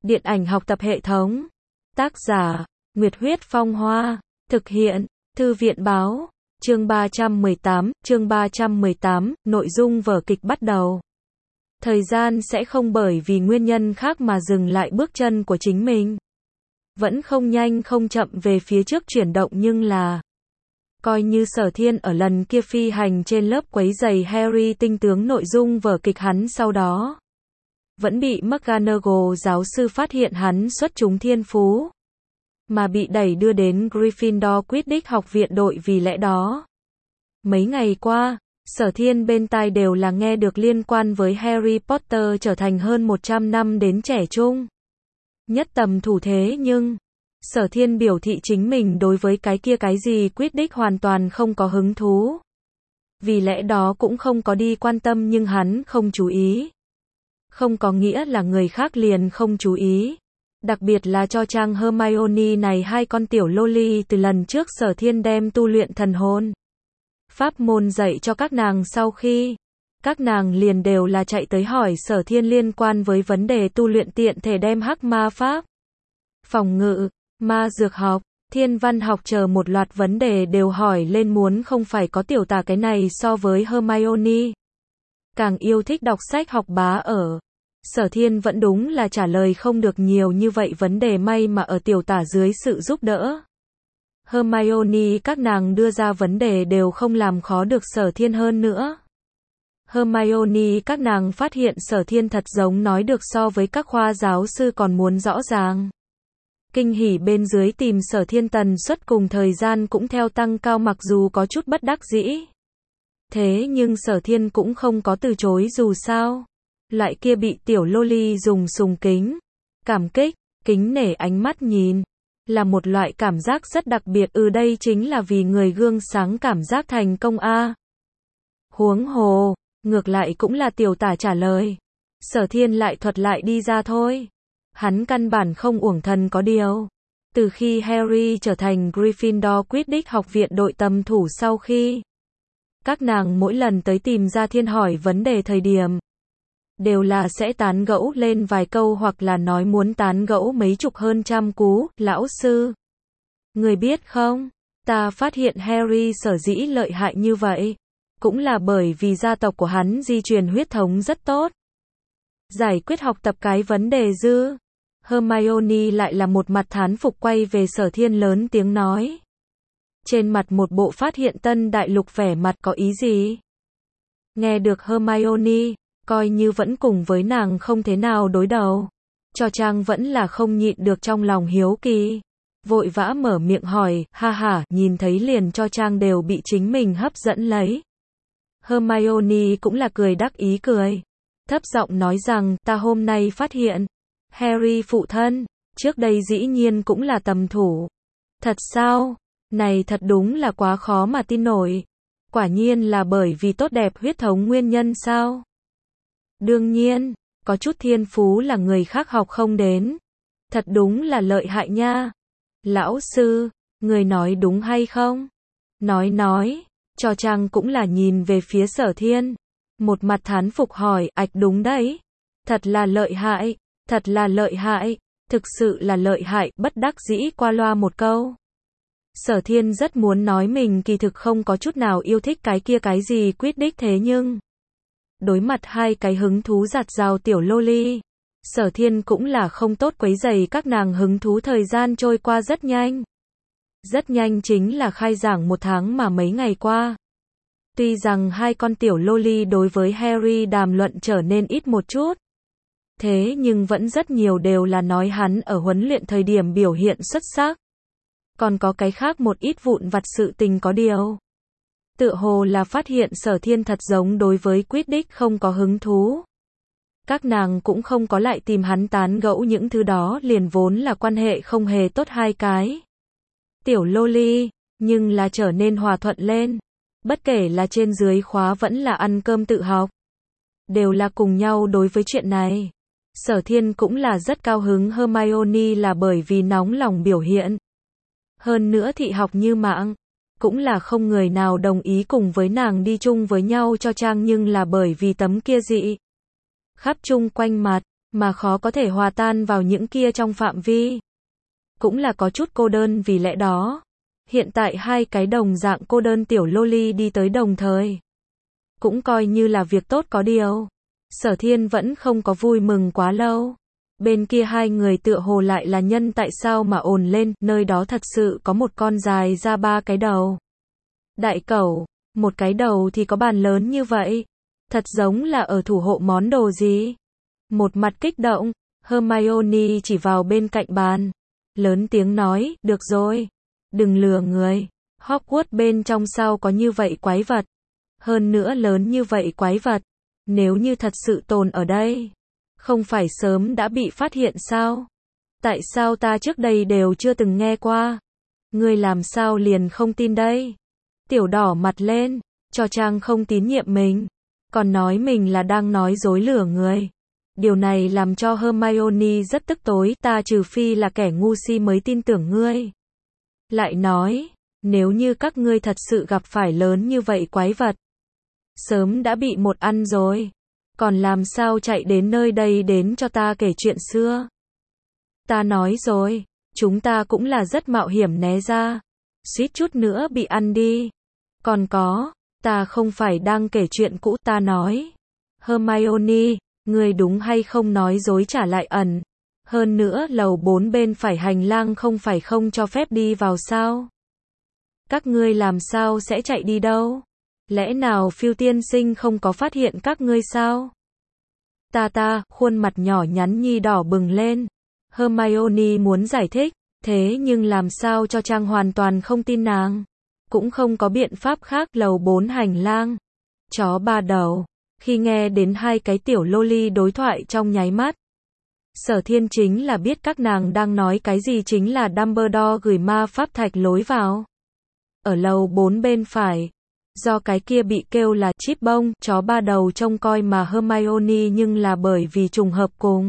Điện ảnh học tập hệ thống. Tác giả, Nguyệt Huyết Phong Hoa. Thực hiện, Thư viện Báo. Chương 318, nội dung vở kịch bắt đầu. Thời gian sẽ không bởi vì nguyên nhân khác mà dừng lại bước chân của chính mình. Vẫn không nhanh không chậm về phía trước chuyển động, nhưng là coi như Sở Thiên ở lần kia phi hành trên lớp quấy giày Harry tinh tướng nội dung vở kịch, hắn sau đó vẫn bị McGonagall giáo sư phát hiện hắn xuất chúng thiên phú, mà bị đẩy đưa đến Gryffindor Quidditch học viện đội. Vì lẽ đó, mấy ngày qua, Sở Thiên bên tai đều là nghe được liên quan với Harry Potter trở thành hơn 100 năm đến trẻ trung nhất tầm thủ. Thế nhưng, Sở Thiên biểu thị chính mình đối với cái gì Quidditch hoàn toàn không có hứng thú. Vì lẽ đó cũng không có đi quan tâm, nhưng hắn không chú ý không có nghĩa là người khác liền không chú ý. Đặc biệt là cho Trang Hermione này, hai con tiểu loli từ lần trước Sở Thiên đem tu luyện thần hồn pháp môn dạy cho các nàng, sau khi các nàng liền đều là chạy tới hỏi Sở Thiên liên quan với vấn đề tu luyện, tiện thể đem hắc ma pháp, phòng ngự, ma dược học, thiên văn học chờ một loạt vấn đề đều hỏi lên. Muốn không phải có tiểu tả cái này so với Hermione càng yêu thích đọc sách học bá ở, Sở Thiên vẫn đúng là trả lời không được nhiều như vậy vấn đề. May mà ở tiểu tả dưới sự giúp đỡ Hermione, các nàng đưa ra vấn đề đều không làm khó được Sở Thiên. Hơn nữa, Hermione các nàng phát hiện Sở Thiên thật giống nói được so với các khoa giáo sư còn muốn rõ ràng. Kinh hỉ bên dưới tìm Sở Thiên, tần suất cùng thời gian cũng theo tăng cao, mặc dù có chút bất đắc dĩ. Thế nhưng Sở Thiên cũng không có từ chối, dù sao loại kia bị tiểu loli dùng sùng kính, cảm kích, kính nể ánh mắt nhìn, là một loại cảm giác rất đặc biệt. Đây chính là vì người gương sáng cảm giác thành công a. Huống hồ, ngược lại cũng là tiểu tả trả lời, Sở Thiên lại thuật lại đi ra thôi. Hắn căn bản không uổng thần. Có điều, từ khi Harry trở thành Gryffindor Quidditch học viện đội tầm thủ, sau khi các nàng mỗi lần tới tìm Gia Thiên hỏi vấn đề thời điểm, đều là sẽ tán gẫu lên vài câu, hoặc là nói muốn tán gẫu mấy chục hơn trăm cú. Lão sư, người biết không, ta phát hiện Harry sở dĩ lợi hại như vậy, cũng là bởi vì gia tộc của hắn di truyền huyết thống rất tốt. Giải quyết học tập cái vấn đề dư. Hermione lại là một mặt thán phục quay về Sở Thiên lớn tiếng nói, trên mặt một bộ phát hiện tân đại lục vẻ mặt. Có ý gì? Nghe được Hermione, coi như vẫn cùng với nàng không thế nào đối đầu, cho Trang vẫn là không nhịn được trong lòng hiếu kỳ, vội vã mở miệng hỏi. Ha ha, nhìn thấy liền cho Trang đều bị chính mình hấp dẫn lấy. Hermione cũng là cười đắc ý cười, thấp giọng nói rằng, ta hôm nay phát hiện Harry phụ thân trước đây dĩ nhiên cũng là tầm thủ. Thật sao? Này thật đúng là quá khó mà tin nổi. Quả nhiên là bởi vì tốt đẹp huyết thống nguyên nhân sao? Đương nhiên, có chút thiên phú là người khác học không đến. Thật đúng là lợi hại nha. Lão sư, người nói đúng hay không? Nói, cho Trang cũng là nhìn về phía Sở Thiên, một mặt thán phục hỏi, ạch đúng đấy. Thật là lợi hại, thật là lợi hại, thực sự là lợi hại. Bất đắc dĩ qua loa một câu. Sở Thiên rất muốn nói mình kỳ thực không có chút nào yêu thích cái gì Quidditch, thế nhưng đối mặt hai cái hứng thú giạt rào tiểu loli, Sở Thiên cũng là không tốt quấy rầy các nàng hứng thú. Thời gian trôi qua rất nhanh. Rất nhanh chính là khai giảng 1 tháng mà mấy ngày qua. Tuy rằng hai con tiểu loli đối với Harry đàm luận trở nên ít một chút, thế nhưng vẫn rất nhiều đều là nói hắn ở huấn luyện thời điểm biểu hiện xuất sắc. Còn có cái khác một ít vụn vặt sự tình. Có điều, tựa hồ là phát hiện Sở Thiên thật giống đối với Quidditch không có hứng thú. Các nàng cũng không có lại tìm hắn tán gẫu những thứ đó, liền vốn là quan hệ không hề tốt hai cái tiểu loli, nhưng là trở nên hòa thuận lên. Bất kể là trên dưới khóa vẫn là ăn cơm tự học, đều là cùng nhau đối với chuyện này. Sở Thiên cũng là rất cao hứng Hermione là bởi vì nóng lòng biểu hiện. Hơn nữa thị học như mạng, cũng là không người nào đồng ý cùng với nàng đi chung với nhau cho Trang, nhưng là bởi vì tấm kia dị khắp chung quanh mặt, mà khó có thể hòa tan vào những kia trong phạm vi. Cũng là có chút cô đơn vì lẽ đó. Hiện tại hai cái đồng dạng cô đơn tiểu loli đi tới đồng thời. Cũng coi như là việc tốt có điều. Sở Thiên vẫn không có vui mừng quá lâu. Bên kia hai người tựa hồ lại là nhân tại sao mà ồn lên, nơi đó thật sự có một con dài ra ba cái đầu. Đại cẩu, một cái đầu thì có bàn lớn như vậy. Thật giống là ở thủ hộ món đồ gì. Một mặt kích động, Hermione chỉ vào bên cạnh bàn. Lớn tiếng nói, được rồi. Đừng lừa người. Hogwarts bên trong sao có như vậy quái vật. Hơn nữa lớn như vậy quái vật. Nếu như thật sự tồn ở đây. Không phải sớm đã bị phát hiện sao? Tại sao ta trước đây đều chưa từng nghe qua? Ngươi làm sao liền không tin đây? Tiểu đỏ mặt lên, cho Trang không tín nhiệm mình. Còn nói mình là đang nói dối lừa người. Điều này làm cho Hermione rất tức tối, ta trừ phi là kẻ ngu si mới tin tưởng ngươi. Lại nói, nếu như các ngươi thật sự gặp phải lớn như vậy quái vật, sớm đã bị một ăn rồi. Còn làm sao chạy đến nơi đây đến cho ta kể chuyện xưa. Ta nói rồi, chúng ta cũng là rất mạo hiểm né ra. Suýt chút nữa bị ăn đi. Còn có, ta không phải đang kể chuyện cũ, ta nói. Hermione, ngươi đúng hay không nói dối trả lại ẩn. Hơn nữa lầu 4 bên phải hành lang không phải không cho phép đi vào sao? Các ngươi làm sao sẽ chạy đi đâu? Lẽ nào Phiêu tiên sinh không có phát hiện các ngươi sao? Khuôn mặt nhỏ nhắn nhi đỏ bừng lên. Hermione muốn giải thích, thế nhưng làm sao cho Trang hoàn toàn không tin nàng. Cũng không có biện pháp khác, lầu 4 hành lang. Chó ba đầu. Khi nghe đến hai cái tiểu loli đối thoại trong nháy mắt. Sở Thiên chính là biết các nàng đang nói cái gì, chính là Dumbledore gửi ma pháp thạch lối vào. Ở lầu 4 bên phải. Do cái kia bị kêu là chip bông, chó ba đầu trông coi mà Hermione, nhưng là bởi vì trùng hợp cùng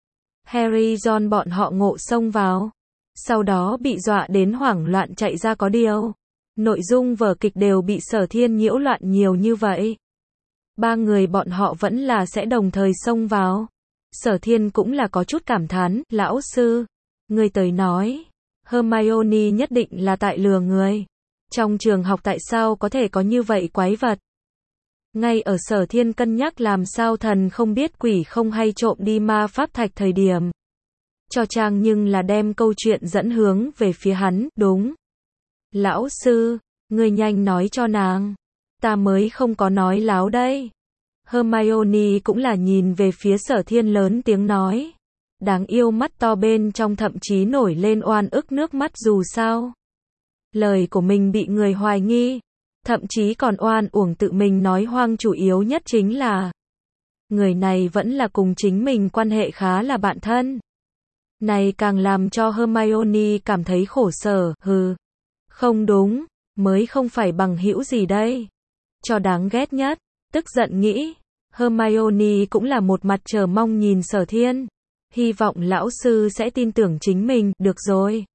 Harry Ron bọn họ ngộ xông vào. Sau đó bị dọa đến hoảng loạn chạy ra, có điều nội dung vở kịch đều bị Sở Thiên nhiễu loạn nhiều như vậy. Ba người bọn họ vẫn là sẽ đồng thời xông vào. Sở Thiên cũng là có chút cảm thán, lão sư, người tới nói, Hermione nhất định là tại lừa người. Trong trường học tại sao có thể có như vậy quái vật? Ngay ở Sở Thiên cân nhắc làm sao thần không biết quỷ không hay trộm đi ma pháp thạch thời điểm. Cho Trang nhưng là đem câu chuyện dẫn hướng về phía hắn, đúng. Lão sư, người nhanh nói cho nàng. Ta mới không có nói láo đây. Hermione cũng là nhìn về phía Sở Thiên lớn tiếng nói. Đáng yêu mắt to bên trong thậm chí nổi lên oan ức nước mắt, dù sao lời của mình bị người hoài nghi, thậm chí còn oan uổng tự mình nói hoang, chủ yếu nhất chính là người này vẫn là cùng chính mình quan hệ khá là bạn thân. Này càng làm cho Hermione cảm thấy khổ sở, không đúng, mới không phải bằng hữu gì đây. Cho đáng ghét nhất, tức giận nghĩ, Hermione cũng là một mặt chờ mong nhìn Sở Thiên, hy vọng lão sư sẽ tin tưởng chính mình, được rồi.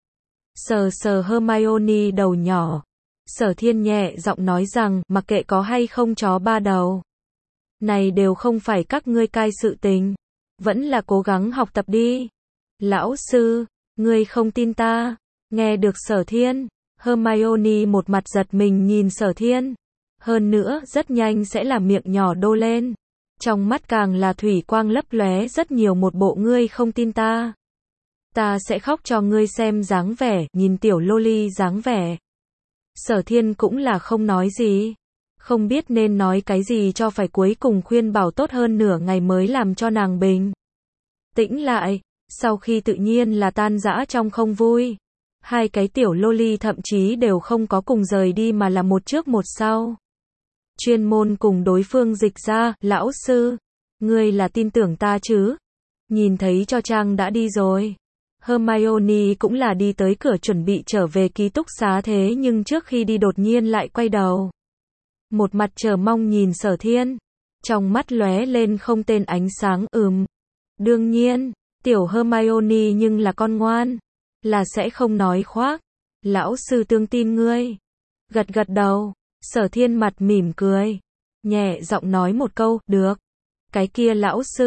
Sờ sờ Hermione đầu nhỏ, Sở Thiên nhẹ giọng nói rằng, mặc kệ có hay không chó ba đầu, này đều không phải các ngươi cai sự tình, vẫn là cố gắng học tập đi. Lão sư, ngươi không tin ta? Nghe được Sở Thiên, Hermione một mặt giật mình nhìn Sở Thiên, hơn nữa rất nhanh sẽ là miệng nhỏ đô lên, trong mắt càng là thủy quang lấp lóe rất nhiều, một bộ ngươi không tin ta. Ta sẽ khóc cho ngươi xem dáng vẻ, nhìn tiểu loli dáng vẻ. Sở Thiên cũng là không nói gì. Không biết nên nói cái gì cho phải, cuối cùng khuyên bảo tốt hơn nửa ngày mới làm cho nàng bình tĩnh lại. Sau khi tự nhiên là tan rã trong không vui. Hai cái tiểu loli thậm chí đều không có cùng rời đi mà là một trước một sau. Chuyên môn cùng đối phương dịch ra, lão sư, ngươi là tin tưởng ta chứ? Nhìn thấy cho Trang đã đi rồi. Hermione cũng là đi tới cửa chuẩn bị trở về ký túc xá, thế nhưng trước khi đi đột nhiên lại quay đầu. Một mặt chờ mong nhìn Sở Thiên. Trong mắt lóe lên không tên ánh sáng, đương nhiên, tiểu Hermione nhưng là con ngoan. Là sẽ không nói khoác. Lão sư tương tin ngươi. Gật gật đầu. Sở Thiên mặt mỉm cười. Nhẹ giọng nói một câu, được. Cái kia lão sư,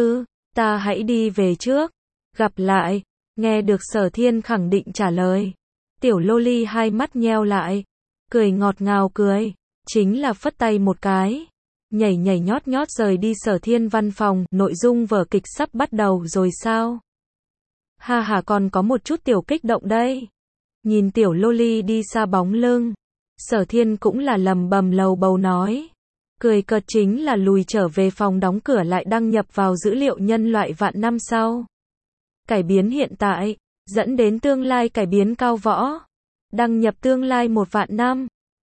Ta hãy đi về trước. Gặp lại. Nghe được Sở Thiên khẳng định trả lời. Tiểu loli hai mắt nheo lại. Cười ngọt ngào cười. Chính là phất tay một cái. Nhảy nhảy nhót nhót rời đi Sở Thiên văn phòng. Nội dung vở kịch sắp bắt đầu rồi sao? Ha ha, còn có một chút tiểu kích động đây. Nhìn tiểu loli đi xa bóng lưng. Sở Thiên cũng là lầm bầm lầu bầu nói. Cười cợt chính là lùi trở về phòng đóng cửa lại đăng nhập vào dữ liệu nhân loại vạn năm sau. Cải biến hiện tại, dẫn đến tương lai cải biến cao võ. Đăng nhập tương lai 1 vạn năm.